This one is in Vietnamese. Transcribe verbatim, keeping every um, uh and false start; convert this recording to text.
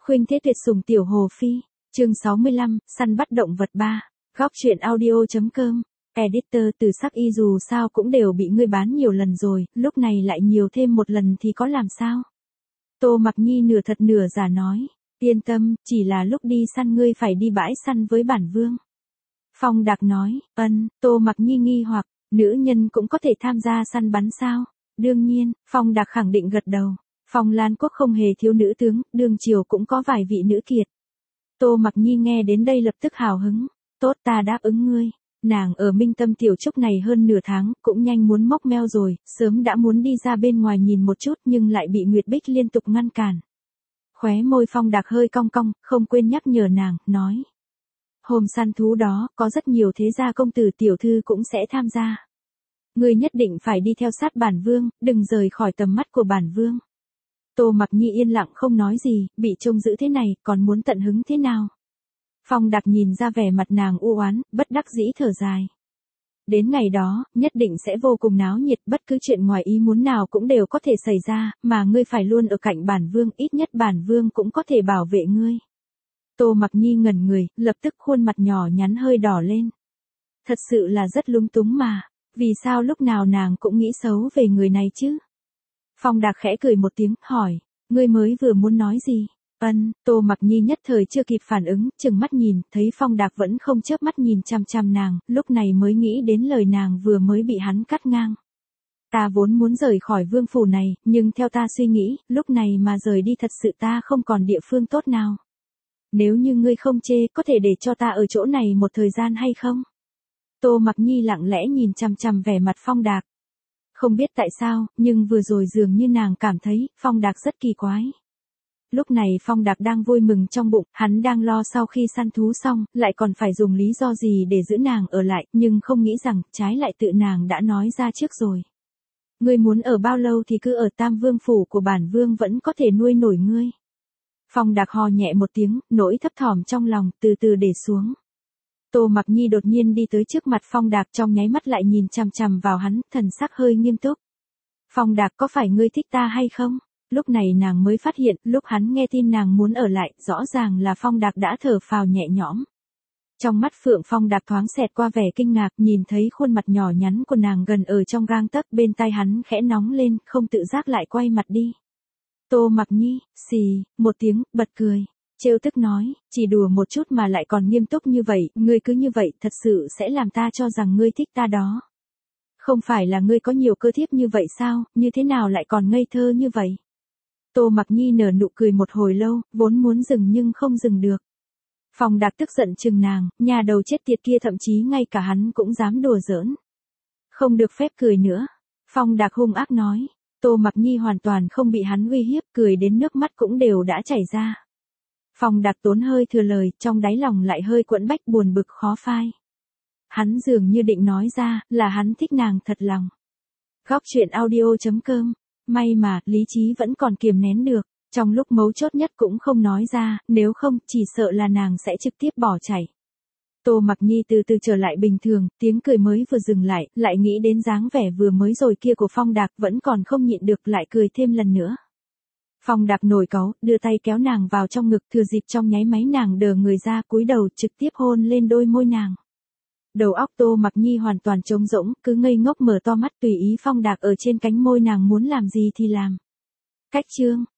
Khuynh Thế Tuyệt Sủng Tiểu Hồ Phi, chương sáu mươi lăm, săn bắt động vật ba. Góc truyện audio.com. Editor Từ Sắc Y dù sao cũng đều bị ngươi bán nhiều lần rồi, lúc này lại nhiều thêm một lần thì có làm sao? Tô Mặc Nhi nửa thật nửa giả nói, yên tâm, chỉ là lúc đi săn ngươi phải đi bãi săn với bản vương. Phong Đạc nói, ân. Tô Mặc Nhi nghi hoặc, nữ nhân cũng có thể tham gia săn bắn sao? Đương nhiên, Phong Đạc khẳng định gật đầu. Phong Lan Quốc không hề thiếu nữ tướng, đương triều cũng có vài vị nữ kiệt. Tô Mặc Nhi nghe đến đây lập tức hào hứng, tốt ta đáp ứng ngươi. Nàng ở Minh Tâm Tiểu Trúc này hơn nửa tháng, cũng nhanh muốn móc meo rồi, sớm đã muốn đi ra bên ngoài nhìn một chút nhưng lại bị Nguyệt Bích liên tục ngăn cản. Khóe môi Phong Đạc hơi cong cong, không quên nhắc nhở nàng, nói. Hôm săn thú đó, có rất nhiều thế gia công tử tiểu thư cũng sẽ tham gia. Ngươi nhất định phải đi theo sát bản vương, đừng rời khỏi tầm mắt của bản vương. Tô Mặc Nhi yên lặng không nói gì, bị trông giữ thế này, còn muốn tận hứng thế nào? Phong Đạc nhìn ra vẻ mặt nàng u oán, bất đắc dĩ thở dài. Đến ngày đó, nhất định sẽ vô cùng náo nhiệt, bất cứ chuyện ngoài ý muốn nào cũng đều có thể xảy ra, mà ngươi phải luôn ở cạnh bản vương, ít nhất bản vương cũng có thể bảo vệ ngươi. Tô Mặc Nhi ngẩn người, lập tức khuôn mặt nhỏ nhắn hơi đỏ lên. Thật sự là rất lung túng mà, vì sao lúc nào nàng cũng nghĩ xấu về người này chứ? Phong Đạc khẽ cười một tiếng, hỏi, ngươi mới vừa muốn nói gì? Ân. Tô Mặc Nhi nhất thời chưa kịp phản ứng, chừng mắt nhìn, thấy Phong Đạc vẫn không chớp mắt nhìn chằm chằm nàng, lúc này mới nghĩ đến lời nàng vừa mới bị hắn cắt ngang. Ta vốn muốn rời khỏi vương phủ này, nhưng theo ta suy nghĩ, lúc này mà rời đi thật sự ta không còn địa phương tốt nào. Nếu như ngươi không chê, có thể để cho ta ở chỗ này một thời gian hay không? Tô Mặc Nhi lặng lẽ nhìn chằm chằm vẻ mặt Phong Đạc. Không biết tại sao, nhưng vừa rồi dường như nàng cảm thấy, Phong Đạc rất kỳ quái. Lúc này Phong Đạc đang vui mừng trong bụng, hắn đang lo sau khi săn thú xong, lại còn phải dùng lý do gì để giữ nàng ở lại, nhưng không nghĩ rằng, trái lại tự nàng đã nói ra trước rồi. Ngươi muốn ở bao lâu thì cứ ở Tam Vương phủ của bản vương vẫn có thể nuôi nổi ngươi. Phong Đạc hò nhẹ một tiếng, nỗi thấp thỏm trong lòng, từ từ để xuống. Tô Mặc Nhi đột nhiên đi tới trước mặt Phong Đạc, trong nháy mắt lại nhìn chằm chằm vào hắn, thần sắc hơi nghiêm túc. Phong Đạc, có phải ngươi thích ta hay không? Lúc này nàng mới phát hiện, lúc hắn nghe tin nàng muốn ở lại, rõ ràng là Phong Đạc đã thở phào nhẹ nhõm. Trong mắt Phượng Phong Đạc thoáng xẹt qua vẻ kinh ngạc, nhìn thấy khuôn mặt nhỏ nhắn của nàng gần ở trong gang tấc, bên tai hắn khẽ nóng lên, không tự giác lại quay mặt đi. Tô Mặc Nhi, xì, một tiếng, bật cười. Trêu tức nói, chỉ đùa một chút mà lại còn nghiêm túc như vậy, ngươi cứ như vậy, thật sự sẽ làm ta cho rằng ngươi thích ta đó. Không phải là ngươi có nhiều cơ thiếp như vậy sao, như thế nào lại còn ngây thơ như vậy? Tô Mặc Nhi nở nụ cười một hồi lâu, vốn muốn dừng nhưng không dừng được. Phong Đạc tức giận chừng nàng, nhà đầu chết tiệt kia thậm chí ngay cả hắn cũng dám đùa giỡn. Không được phép cười nữa. Phong Đạc hung ác nói. Tô Mặc Nhi hoàn toàn không bị hắn uy hiếp, cười đến nước mắt cũng đều đã chảy ra. Phong Đạc tốn hơi thừa lời, trong đáy lòng lại hơi quẫn bách buồn bực khó phai. Hắn dường như định nói ra, là hắn thích nàng thật lòng. Góc truyện audio.com. May mà, lý trí vẫn còn kiềm nén được, trong lúc mấu chốt nhất cũng không nói ra, nếu không, chỉ sợ là nàng sẽ trực tiếp bỏ chạy. Tô Mặc Nhi từ từ trở lại bình thường, tiếng cười mới vừa dừng lại, lại nghĩ đến dáng vẻ vừa mới rồi kia của Phong Đạc, vẫn còn không nhịn được lại cười thêm lần nữa. Phong Đạc nổi cáu, đưa tay kéo nàng vào trong ngực, thừa dịp trong nháy máy nàng đờ người ra, cúi đầu trực tiếp hôn lên đôi môi nàng. Đầu óc Tô Mặc Nhi hoàn toàn trống rỗng, cứ ngây ngốc mở to mắt tùy ý Phong Đạc ở trên cánh môi nàng muốn làm gì thì làm. Cách chương,